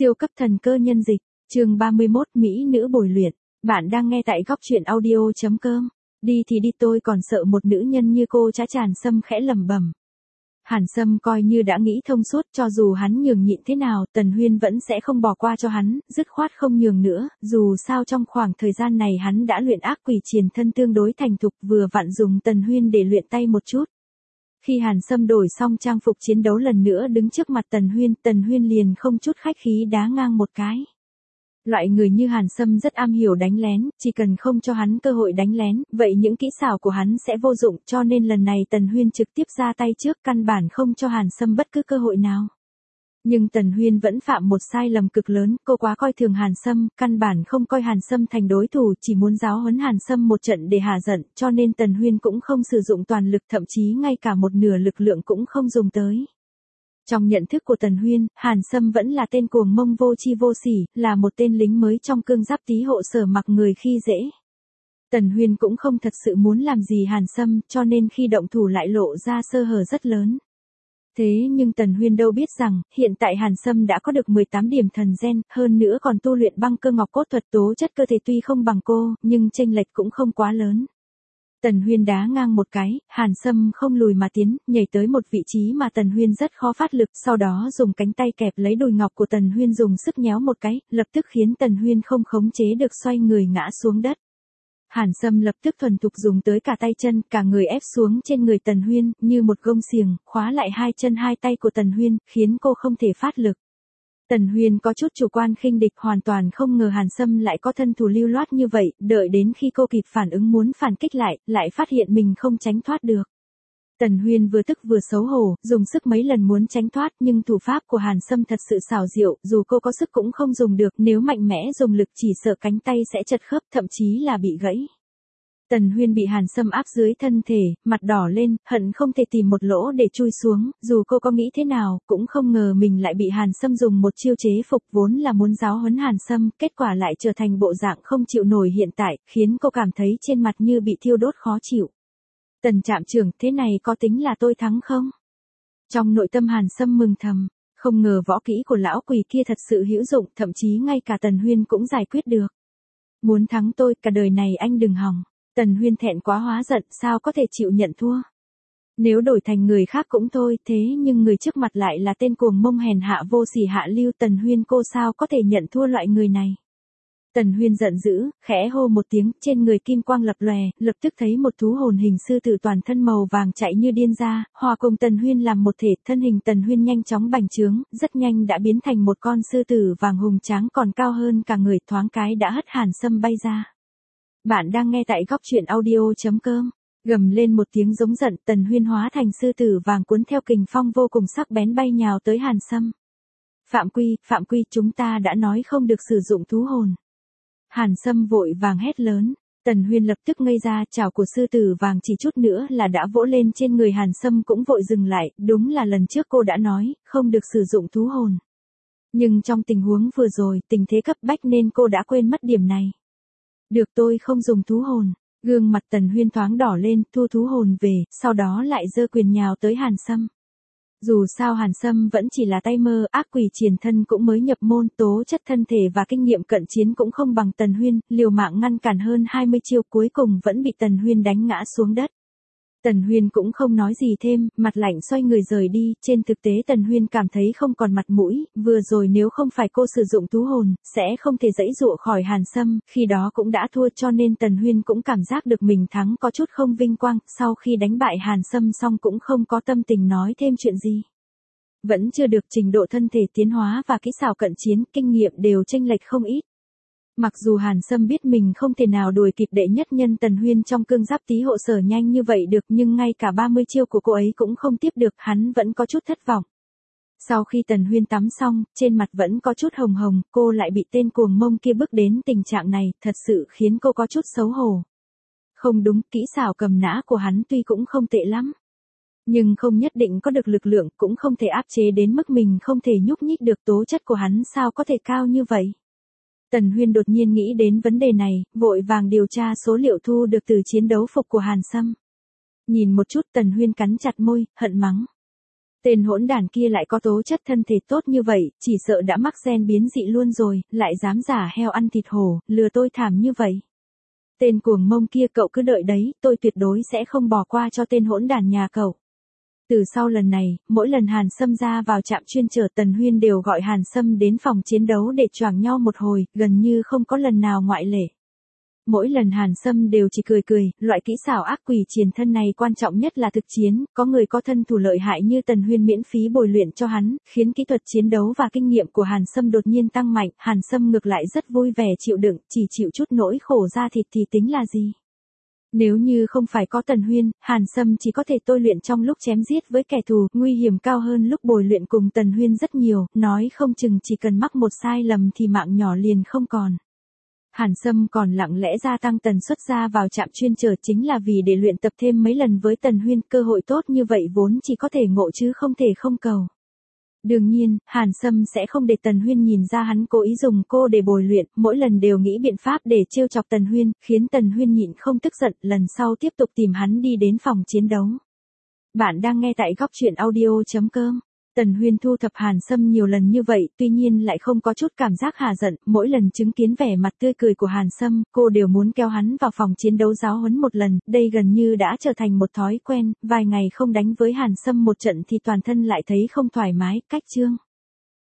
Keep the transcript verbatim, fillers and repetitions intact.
Siêu cấp thần cơ nhân dịch, chương ba mươi mốt Mỹ nữ bồi luyện. Bạn đang nghe tại góc truyện audio.com. Đi thì đi, tôi còn sợ một nữ nhân như cô chả. Hàn Sâm khẽ lẩm bẩm. Hàn Sâm coi như đã nghĩ thông suốt, cho dù hắn nhường nhịn thế nào, Tần Huyên vẫn sẽ không bỏ qua cho hắn, dứt khoát không nhường nữa, dù sao trong khoảng thời gian này hắn đã luyện ác quỷ triền thân tương đối thành thục, vừa vặn dùng Tần Huyên để luyện tay một chút. Khi Hàn Sâm đổi xong trang phục chiến đấu lần nữa đứng trước mặt Tần Huyên, Tần Huyên liền không chút khách khí đá ngang một cái. Loại người như Hàn Sâm rất am hiểu đánh lén, chỉ cần không cho hắn cơ hội đánh lén, vậy những kỹ xảo của hắn sẽ vô dụng, cho nên lần này Tần Huyên trực tiếp ra tay trước, căn bản không cho Hàn Sâm bất cứ cơ hội nào. Nhưng Tần Huyên vẫn phạm một sai lầm cực lớn, cô quá coi thường Hàn Sâm, căn bản không coi Hàn Sâm thành đối thủ, chỉ muốn giáo huấn Hàn Sâm một trận để hạ giận, cho nên Tần Huyên cũng không sử dụng toàn lực, thậm chí ngay cả một nửa lực lượng cũng không dùng tới. Trong nhận thức của Tần Huyên, Hàn Sâm vẫn là tên cuồng mông vô chi vô sỉ, là một tên lính mới trong cương giáp tý hộ sở mặc người khi dễ. Tần Huyên cũng không thật sự muốn làm gì Hàn Sâm, cho nên khi động thủ lại lộ ra sơ hở rất lớn. Thế nhưng Tần Huyên đâu biết rằng, hiện tại Hàn Sâm đã có được mười tám điểm thần gen, hơn nữa còn tu luyện băng cơ ngọc cốt thuật, tố chất cơ thể tuy không bằng cô, nhưng chênh lệch cũng không quá lớn. Tần Huyên đá ngang một cái, Hàn Sâm không lùi mà tiến, nhảy tới một vị trí mà Tần Huyên rất khó phát lực, sau đó dùng cánh tay kẹp lấy đùi ngọc của Tần Huyên dùng sức nhéo một cái, lập tức khiến Tần Huyên không khống chế được xoay người ngã xuống đất. Hàn Sâm lập tức thuần thục dùng tới cả tay chân, cả người ép xuống trên người Tần Huyên, như một gông xiềng, khóa lại hai chân hai tay của Tần Huyên, khiến cô không thể phát lực. Tần Huyên có chút chủ quan khinh địch, hoàn toàn không ngờ Hàn Sâm lại có thân thủ lưu loát như vậy, đợi đến khi cô kịp phản ứng muốn phản kích lại, lại phát hiện mình không tránh thoát được. Tần Huyên vừa tức vừa xấu hổ, dùng sức mấy lần muốn tránh thoát, nhưng thủ pháp của Hàn Sâm thật sự xảo diệu, dù cô có sức cũng không dùng được, nếu mạnh mẽ dùng lực chỉ sợ cánh tay sẽ chật khớp, thậm chí là bị gãy. Tần Huyên bị Hàn Sâm áp dưới thân thể, mặt đỏ lên, hận không thể tìm một lỗ để chui xuống, dù cô có nghĩ thế nào, cũng không ngờ mình lại bị Hàn Sâm dùng một chiêu chế phục, vốn là muốn giáo huấn Hàn Sâm, kết quả lại trở thành bộ dạng không chịu nổi hiện tại, khiến cô cảm thấy trên mặt như bị thiêu đốt khó chịu. Tần trạm trưởng, thế này có tính là tôi thắng không? Trong nội tâm Hàn Sâm mừng thầm, không ngờ võ kỹ của lão quỷ kia thật sự hữu dụng, thậm chí ngay cả Tần Huyên cũng giải quyết được. Muốn thắng tôi, cả đời này anh đừng hòng. Tần Huyên thẹn quá hóa giận, sao có thể chịu nhận thua. Nếu đổi thành người khác cũng thôi, thế nhưng người trước mặt lại là tên cuồng mông hèn hạ vô sỉ hạ lưu, Tần Huyên cô sao có thể nhận thua loại người này. Tần Huyên giận dữ, khẽ hô một tiếng, trên người kim quang lập lòe, lập tức thấy một thú hồn hình sư tử toàn thân màu vàng chạy như điên ra, hòa cùng Tần Huyên làm một thể, thân hình Tần Huyên nhanh chóng bành trướng, rất nhanh đã biến thành một con sư tử vàng hùng tráng còn cao hơn cả người, thoáng cái đã hất Hàn Sâm bay ra. Bạn đang nghe tại góc truyện audio.com. Gầm lên một tiếng giống giận, Tần Huyên hóa thành sư tử vàng cuốn theo kình phong vô cùng sắc bén bay nhào tới Hàn Sâm. Phạm quy, phạm quy, chúng ta đã nói không được sử dụng thú hồn. Hàn Sâm vội vàng hét lớn. Tần Huyên lập tức ngây ra, chảo của sư tử vàng chỉ chút nữa là đã vỗ lên trên người Hàn Sâm cũng vội dừng lại, đúng là lần trước cô đã nói, không được sử dụng thú hồn. Nhưng trong tình huống vừa rồi, tình thế cấp bách nên cô đã quên mất điểm này. Được, tôi không dùng thú hồn. Gương mặt Tần Huyên thoáng đỏ lên, thu thú hồn về, sau đó lại giơ quyền nhào tới Hàn Sâm. Dù sao Hàn Sâm vẫn chỉ là tay mơ, ác quỷ triền thân cũng mới nhập môn, tố chất thân thể và kinh nghiệm cận chiến cũng không bằng Tần Huyên, liều mạng ngăn cản hơn hai mươi chiêu, cuối cùng vẫn bị Tần Huyên đánh ngã xuống đất. Tần Huyên cũng không nói gì thêm, mặt lạnh xoay người rời đi, trên thực tế Tần Huyên cảm thấy không còn mặt mũi, vừa rồi nếu không phải cô sử dụng thú hồn, sẽ không thể giãy giụa khỏi Hàn Sâm, khi đó cũng đã thua, cho nên Tần Huyên cũng cảm giác được mình thắng có chút không vinh quang, sau khi đánh bại Hàn Sâm xong cũng không có tâm tình nói thêm chuyện gì. Vẫn chưa được, trình độ thân thể tiến hóa và kỹ xảo cận chiến, kinh nghiệm đều chênh lệch không ít. Mặc dù Hàn Sâm biết mình không thể nào đuổi kịp đệ nhất nhân Tần Huyên trong cương giáp tý hộ sở nhanh như vậy được, nhưng ngay cả ba mươi chiêu của cô ấy cũng không tiếp được, hắn vẫn có chút thất vọng. Sau khi Tần Huyên tắm xong, trên mặt vẫn có chút hồng hồng, cô lại bị tên cuồng mông kia bức đến tình trạng này, thật sự khiến cô có chút xấu hổ. Không đúng, kỹ xảo cầm nã của hắn tuy cũng không tệ lắm, nhưng không nhất định có được lực lượng, cũng không thể áp chế đến mức mình không thể nhúc nhích được, tố chất của hắn sao có thể cao như vậy. Tần Huyên đột nhiên nghĩ đến vấn đề này, vội vàng điều tra số liệu thu được từ chiến đấu phục của Hàn Sâm. Nhìn một chút, Tần Huyên cắn chặt môi, hận mắng. Tên hỗn đản kia lại có tố chất thân thể tốt như vậy, chỉ sợ đã mắc gen biến dị luôn rồi, lại dám giả heo ăn thịt hổ, lừa tôi thảm như vậy. Tên cuồng mông kia cậu cứ đợi đấy, tôi tuyệt đối sẽ không bỏ qua cho tên hỗn đản nhà cậu. Từ sau lần này, mỗi lần Hàn Sâm ra vào trạm chuyên chở Tần Huyên đều gọi Hàn Sâm đến phòng chiến đấu để choảng nhau một hồi, gần như không có lần nào ngoại lệ. Mỗi lần Hàn Sâm đều chỉ cười cười, loại kỹ xảo ác quỷ triền thân này quan trọng nhất là thực chiến, có người có thân thủ lợi hại như Tần Huyên miễn phí bồi luyện cho hắn, khiến kỹ thuật chiến đấu và kinh nghiệm của Hàn Sâm đột nhiên tăng mạnh, Hàn Sâm ngược lại rất vui vẻ chịu đựng, chỉ chịu chút nỗi khổ da thịt thì tính là gì. Nếu như không phải có Tần Huyên, Hàn Sâm chỉ có thể tôi luyện trong lúc chém giết với kẻ thù, nguy hiểm cao hơn lúc bồi luyện cùng Tần Huyên rất nhiều, nói không chừng chỉ cần mắc một sai lầm thì mạng nhỏ liền không còn. Hàn Sâm còn lặng lẽ gia tăng tần suất ra vào trạm chuyên chở chính là vì để luyện tập thêm mấy lần với Tần Huyên, cơ hội tốt như vậy vốn chỉ có thể ngộ chứ không thể không cầu. Đương nhiên, Hàn Sâm sẽ không để Tần Huyên nhìn ra hắn cố ý dùng cô để bồi luyện, mỗi lần đều nghĩ biện pháp để trêu chọc Tần Huyên, khiến Tần Huyên nhịn không tức giận, lần sau tiếp tục tìm hắn đi đến phòng chiến đấu. Bạn đang nghe tại góc truyện audio chấm com. Tần Huyên thu thập Hàn Sâm nhiều lần như vậy, tuy nhiên lại không có chút cảm giác hả giận, mỗi lần chứng kiến vẻ mặt tươi cười của Hàn Sâm, cô đều muốn kéo hắn vào phòng chiến đấu giáo huấn một lần, đây gần như đã trở thành một thói quen, vài ngày không đánh với Hàn Sâm một trận thì toàn thân lại thấy không thoải mái, cách chương.